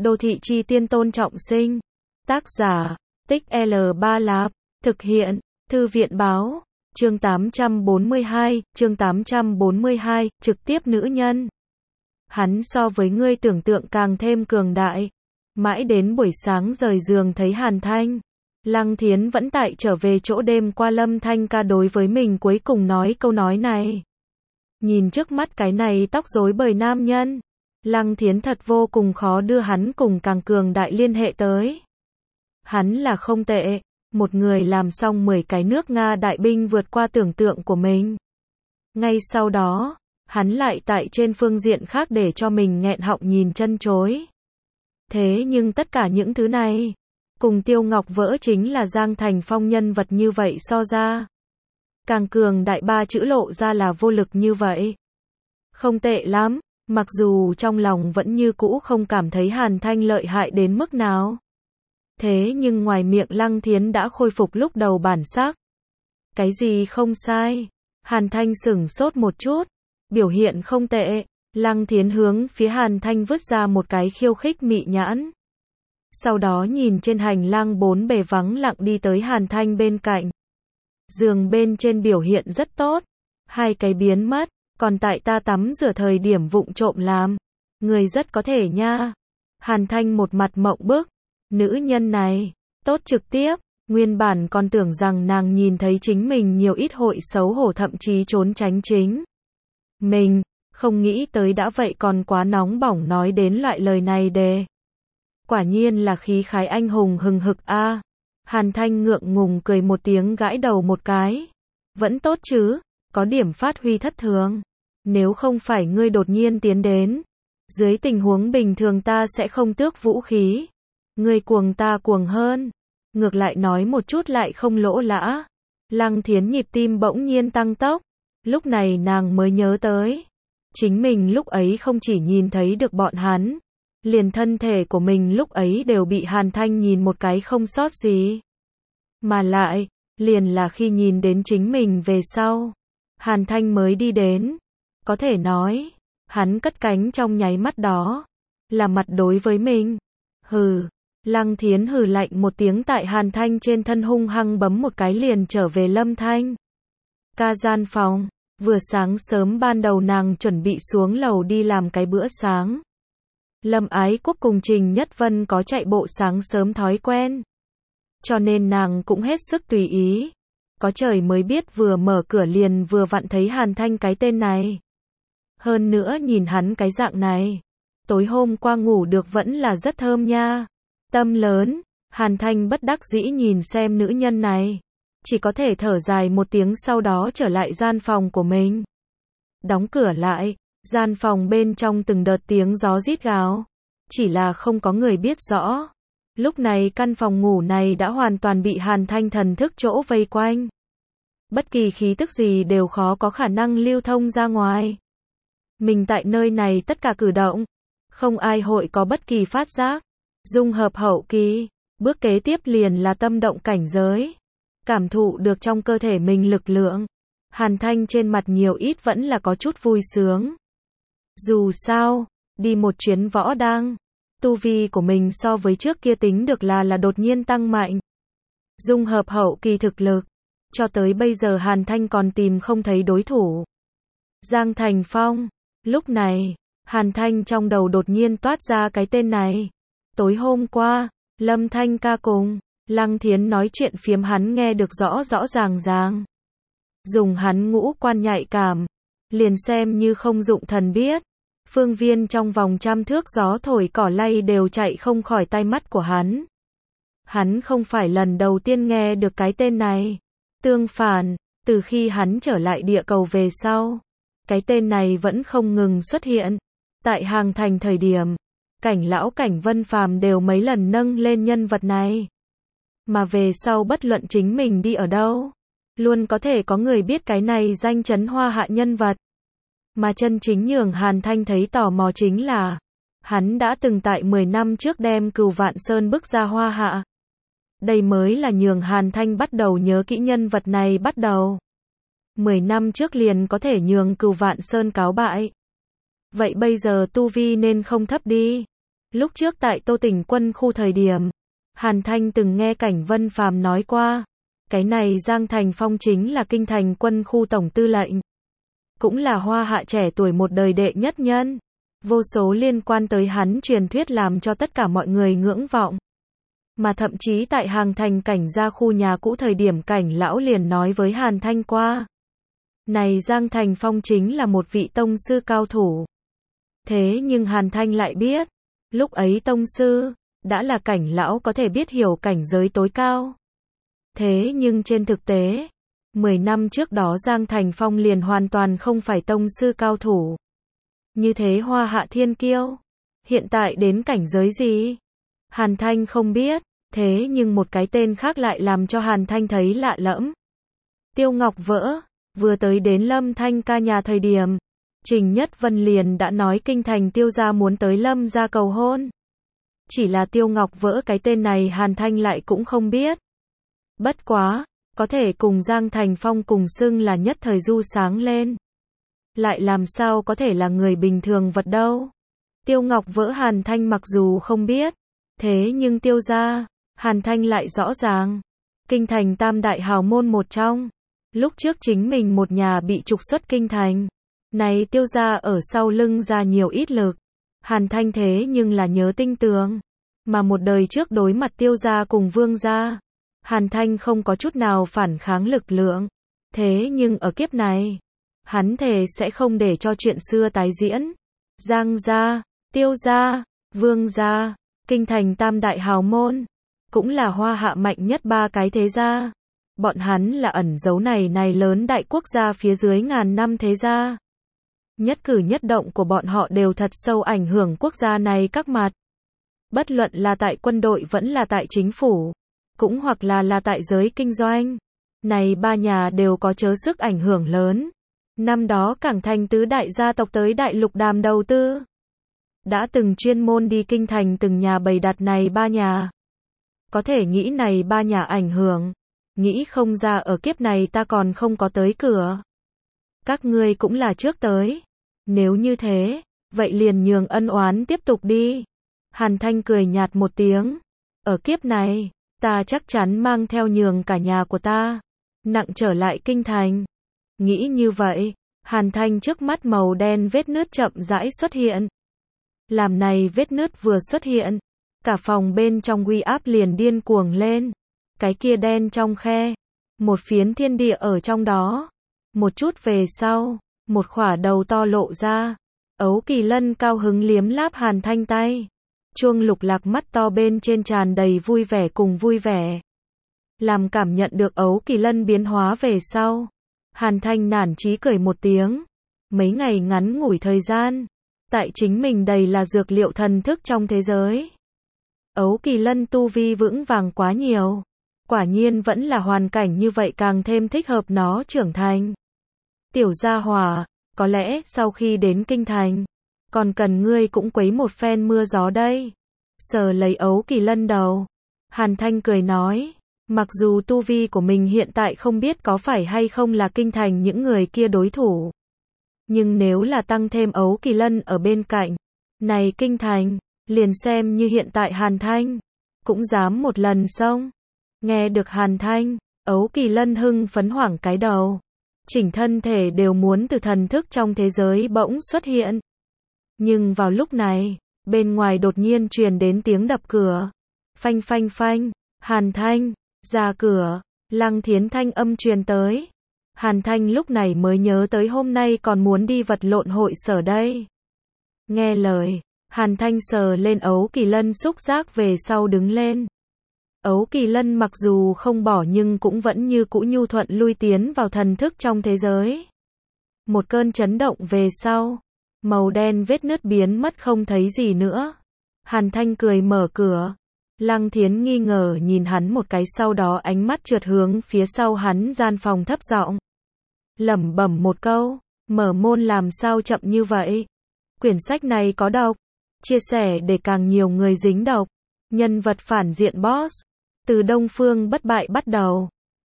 Đô thị chi tiên Tôn Trọng Sinh. Tác giả, Tích L3 Lạp. Thực hiện, Thư viện báo. Chương 842, chương 842, trực tiếp nữ nhân. Hắn so với ngươi tưởng tượng càng thêm cường đại. Mãi đến buổi sáng rời giường thấy Hàn Thanh. Lăng Thiến vẫn tại trở về chỗ đêm qua Lâm Thanh ca đối với mình cuối cùng nói câu nói này. Nhìn trước mắt cái này tóc rối bời nam nhân, Lăng Thiến thật vô cùng khó đưa hắn cùng càng cường đại liên hệ tới. Hắn là không tệ, một người làm xong 10 cái nước Nga đại binh vượt qua tưởng tượng của mình. Ngay sau đó, hắn lại tại trên phương diện khác để cho mình nghẹn họng nhìn chân chối. Thế nhưng tất cả những thứ này, cùng Tiêu Ngọc Vỡ chính là Giang Thành Phong nhân vật như vậy so ra. Càng cường đại ba chữ lộ ra là vô lực như vậy. Không tệ lắm, mặc dù trong lòng vẫn như cũ không cảm thấy Hàn Thanh lợi hại đến mức nào. Thế nhưng ngoài miệng Lăng Thiến đã khôi phục lúc đầu bản sắc. Cái gì không sai? Hàn Thanh sửng sốt một chút. Biểu hiện không tệ. Lăng Thiến hướng phía Hàn Thanh vứt ra một cái khiêu khích mị nhãn. Sau đó nhìn trên hành lang bốn bề vắng lặng đi tới Hàn Thanh bên cạnh. Giường bên trên biểu hiện rất tốt. 2 cái biến mất. Còn tại ta tắm rửa thời điểm vụng trộm làm. Người rất có thể nha. Hàn Thanh một mặt mộng bức. Nữ nhân này, tốt trực tiếp. Nguyên bản còn tưởng rằng nàng nhìn thấy chính mình nhiều ít hội xấu hổ thậm chí trốn tránh chính mình, không nghĩ tới đã vậy còn quá nóng bỏng nói đến loại lời này đề. Quả nhiên là khí khái anh hùng hừng hực a. Hàn Thanh ngượng ngùng cười một tiếng gãi đầu một cái. Vẫn tốt chứ, có điểm phát huy thất thường. Nếu không phải ngươi đột nhiên tiến đến, dưới tình huống bình thường ta sẽ không tước vũ khí. Ngươi cuồng ta cuồng hơn. Ngược lại nói một chút lại không lỗ lã. Lăng Thiến nhịp tim bỗng nhiên tăng tốc. Lúc này nàng mới nhớ tới. Chính mình lúc ấy không chỉ nhìn thấy được bọn hắn. Liền thân thể của mình lúc ấy đều bị Hàn Thanh nhìn một cái không sót gì. Mà lại, liền là khi nhìn đến chính mình về sau. Hàn Thanh mới đi đến. Có thể nói, hắn cất cánh trong nháy mắt đó. Là mặt đối với mình. Hừ. Lăng Thiến hừ lạnh một tiếng tại Hàn Thanh trên thân hung hăng bấm một cái liền trở về Lâm Thanh ca gian phòng. Vừa sáng sớm ban đầu nàng chuẩn bị xuống lầu đi làm cái bữa sáng. Lâm Ái Quốc cùng Trình Nhất Vân có chạy bộ sáng sớm thói quen. Cho nên nàng cũng hết sức tùy ý. Có trời mới biết vừa mở cửa liền vừa vặn thấy Hàn Thanh cái tên này. Hơn nữa nhìn hắn cái dạng này. Tối hôm qua ngủ được vẫn là rất thơm nha. Tâm lớn, Hàn Thanh bất đắc dĩ nhìn xem nữ nhân này. Chỉ có thể thở dài một tiếng sau đó trở lại gian phòng của mình. Đóng cửa lại, gian phòng bên trong từng đợt tiếng gió rít gào. Chỉ là không có người biết rõ. Lúc này căn phòng ngủ này đã hoàn toàn bị Hàn Thanh thần thức chỗ vây quanh. Bất kỳ khí tức gì đều khó có khả năng lưu thông ra ngoài. Mình tại nơi này tất cả cử động, không ai hội có bất kỳ phát giác. Dung hợp hậu kỳ, bước kế tiếp liền là tâm động cảnh giới. Cảm thụ được trong cơ thể mình lực lượng. Hàn Thanh trên mặt nhiều ít vẫn là có chút vui sướng. Dù sao, đi một chuyến võ đang, tu vi của mình so với trước kia tính được là đột nhiên tăng mạnh. Dung hợp hậu kỳ thực lực, cho tới bây giờ Hàn Thanh còn tìm không thấy đối thủ. Giang Thành Phong, lúc này, Hàn Thanh trong đầu đột nhiên toát ra cái tên này. Tối hôm qua, Lâm Thanh ca cùng Lăng Thiến nói chuyện phiếm hắn nghe được rõ rõ ràng ràng. Dùng hắn ngũ quan nhạy cảm, liền xem như không dụng thần biết. Phương viên trong vòng 100 thước gió thổi cỏ lay đều chạy không khỏi tai mắt của hắn. Hắn không phải lần đầu tiên nghe được cái tên này. Tương phản, từ khi hắn trở lại địa cầu về sau, cái tên này vẫn không ngừng xuất hiện. Tại Hàng Thành thời điểm, Cảnh Lão Cảnh Vân Phàm đều mấy lần nâng lên nhân vật này. Mà về sau bất luận chính mình đi ở đâu, luôn có thể có người biết cái này danh chấn hoa hạ nhân vật. Mà chân chính nhường Hàn Thanh thấy tò mò chính là, hắn đã từng tại 10 năm trước đem Cửu Vạn Sơn bước ra hoa hạ. Đây mới là nhường Hàn Thanh bắt đầu nhớ kỹ nhân vật này bắt đầu. 10 năm trước liền có thể nhường Cửu Vạn Sơn cáo bại. Vậy bây giờ tu vi nên không thấp đi. Lúc trước tại Tô Tỉnh quân khu thời điểm, Hàn Thanh từng nghe Cảnh Vân Phàm nói qua, cái này Giang Thành Phong chính là kinh thành quân khu tổng tư lệnh. Cũng là Hoa Hạ trẻ tuổi một đời đệ nhất nhân. Vô số liên quan tới hắn truyền thuyết làm cho tất cả mọi người ngưỡng vọng. Mà thậm chí tại Hàng Thành Cảnh gia khu nhà cũ thời điểm Cảnh lão liền nói với Hàn Thanh qua. Này Giang Thành Phong chính là một vị tông sư cao thủ. Thế nhưng Hàn Thanh lại biết, lúc ấy tông sư, đã là Cảnh lão có thể biết hiểu cảnh giới tối cao. Thế nhưng trên thực tế, 10 năm trước đó Giang Thành Phong liền hoàn toàn không phải tông sư cao thủ. Như thế Hoa Hạ thiên kiêu, hiện tại đến cảnh giới gì? Hàn Thanh không biết, thế nhưng một cái tên khác lại làm cho Hàn Thanh thấy lạ lẫm. Tiêu Ngọc Vỡ, vừa tới đến Lâm Thanh ca nhà thời điểm, Trình Nhất Vân liền đã nói kinh thành Tiêu gia muốn tới Lâm gia cầu hôn. Chỉ là Tiêu Ngọc Vỡ cái tên này Hàn Thanh lại cũng không biết. Bất quá, có thể cùng Giang Thành Phong cùng xưng là nhất thời du sáng lên. Lại làm sao có thể là người bình thường vật đâu. Tiêu Ngọc Vỡ Hàn Thanh mặc dù không biết, thế nhưng Tiêu gia, Hàn Thanh lại rõ ràng. Kinh thành tam đại hào môn một trong. Lúc trước chính mình một nhà bị trục xuất kinh thành. Này Tiêu gia ở sau lưng ra nhiều ít lực. Hàn Thanh thế nhưng là nhớ tinh tường. Mà một đời trước đối mặt Tiêu gia cùng Vương gia, Hàn Thanh không có chút nào phản kháng lực lượng. Thế nhưng ở kiếp này, hắn thề sẽ không để cho chuyện xưa tái diễn. Giang gia, Tiêu gia, Vương gia, kinh thành tam đại hào môn, cũng là Hoa Hạ mạnh nhất ba cái thế gia. Bọn hắn là ẩn dấu này lớn đại quốc gia phía dưới ngàn năm thế gia. Nhất cử nhất động của bọn họ đều thật sâu ảnh hưởng quốc gia này các mặt. Bất luận là tại quân đội vẫn là tại chính phủ, cũng hoặc là tại giới kinh doanh. Này ba nhà đều có chớ sức ảnh hưởng lớn. Năm đó Cảng Thành tứ đại gia tộc tới đại lục đàm đầu tư. Đã từng chuyên môn đi kinh thành từng nhà bày đặt này ba nhà. Có thể nghĩ này ba nhà ảnh hưởng. Nghĩ không ra ở kiếp này ta còn không có tới cửa. Các ngươi cũng là trước tới. Nếu như thế, vậy liền nhường ân oán tiếp tục đi. Hàn Thanh cười nhạt một tiếng. Ở kiếp này, ta chắc chắn mang theo nhường cả nhà của ta. Nặng trở lại kinh thành. Nghĩ như vậy, Hàn Thanh trước mắt màu đen vết nứt chậm rãi xuất hiện. Làm này vết nứt vừa xuất hiện, cả phòng bên trong uy áp liền điên cuồng lên. Cái kia đen trong khe, một phiến thiên địa ở trong đó. Một chút về sau, một khỏa đầu to lộ ra. Ấu Kỳ Lân cao hứng liếm láp Hàn Thanh tay. Chuông lục lạc mắt to bên trên tràn đầy vui vẻ cùng vui vẻ. Làm cảm nhận được Ấu Kỳ Lân biến hóa về sau, Hàn Thanh nản chí cười một tiếng. Mấy ngày ngắn ngủi thời gian, tại chính mình đầy là dược liệu thần thức trong thế giới. Ấu Kỳ Lân tu vi vững vàng quá nhiều. Quả nhiên vẫn là hoàn cảnh như vậy càng thêm thích hợp nó trưởng thành. Tiểu gia hỏa, có lẽ sau khi đến kinh thành, còn cần ngươi cũng quấy một phen mưa gió đây. Sờ lấy Ấu Kỳ Lân đầu, Hàn Thanh cười nói, mặc dù tu vi của mình hiện tại không biết có phải hay không là kinh thành những người kia đối thủ. Nhưng nếu là tăng thêm Ấu Kỳ Lân ở bên cạnh, này kinh thành, liền xem như hiện tại Hàn Thanh, cũng dám một lần xông. Nghe được Hàn Thanh, Ấu Kỳ Lân hưng phấn hoảng cái đầu. Chỉnh thân thể đều muốn từ thần thức trong thế giới bỗng xuất hiện. Nhưng vào lúc này, bên ngoài đột nhiên truyền đến tiếng đập cửa. Phanh phanh phanh, Hàn Thanh, ra cửa, Lăng Thiến thanh âm truyền tới. Hàn Thanh lúc này mới nhớ tới hôm nay còn muốn đi vật lộn hội sở đây. Nghe lời, Hàn Thanh sờ lên Ấu Kỳ Lân xúc giác về sau đứng lên. Ấu Kỳ Lân mặc dù không bỏ nhưng cũng vẫn như cũ nhu thuận lui tiến vào thần thức trong thế giới. Một cơn chấn động về sau, màu đen vết nứt biến mất không thấy gì nữa. Hàn Thanh cười mở cửa. Lăng Thiến nghi ngờ nhìn hắn một cái sau đó ánh mắt trượt hướng phía sau hắn gian phòng thấp giọng. Lẩm bẩm một câu, mở môn làm sao chậm như vậy. Quyển sách này có độc. Chia sẻ để càng nhiều người dính độc. Nhân vật phản diện boss. Từ Đông Phương Bất Bại bắt đầu.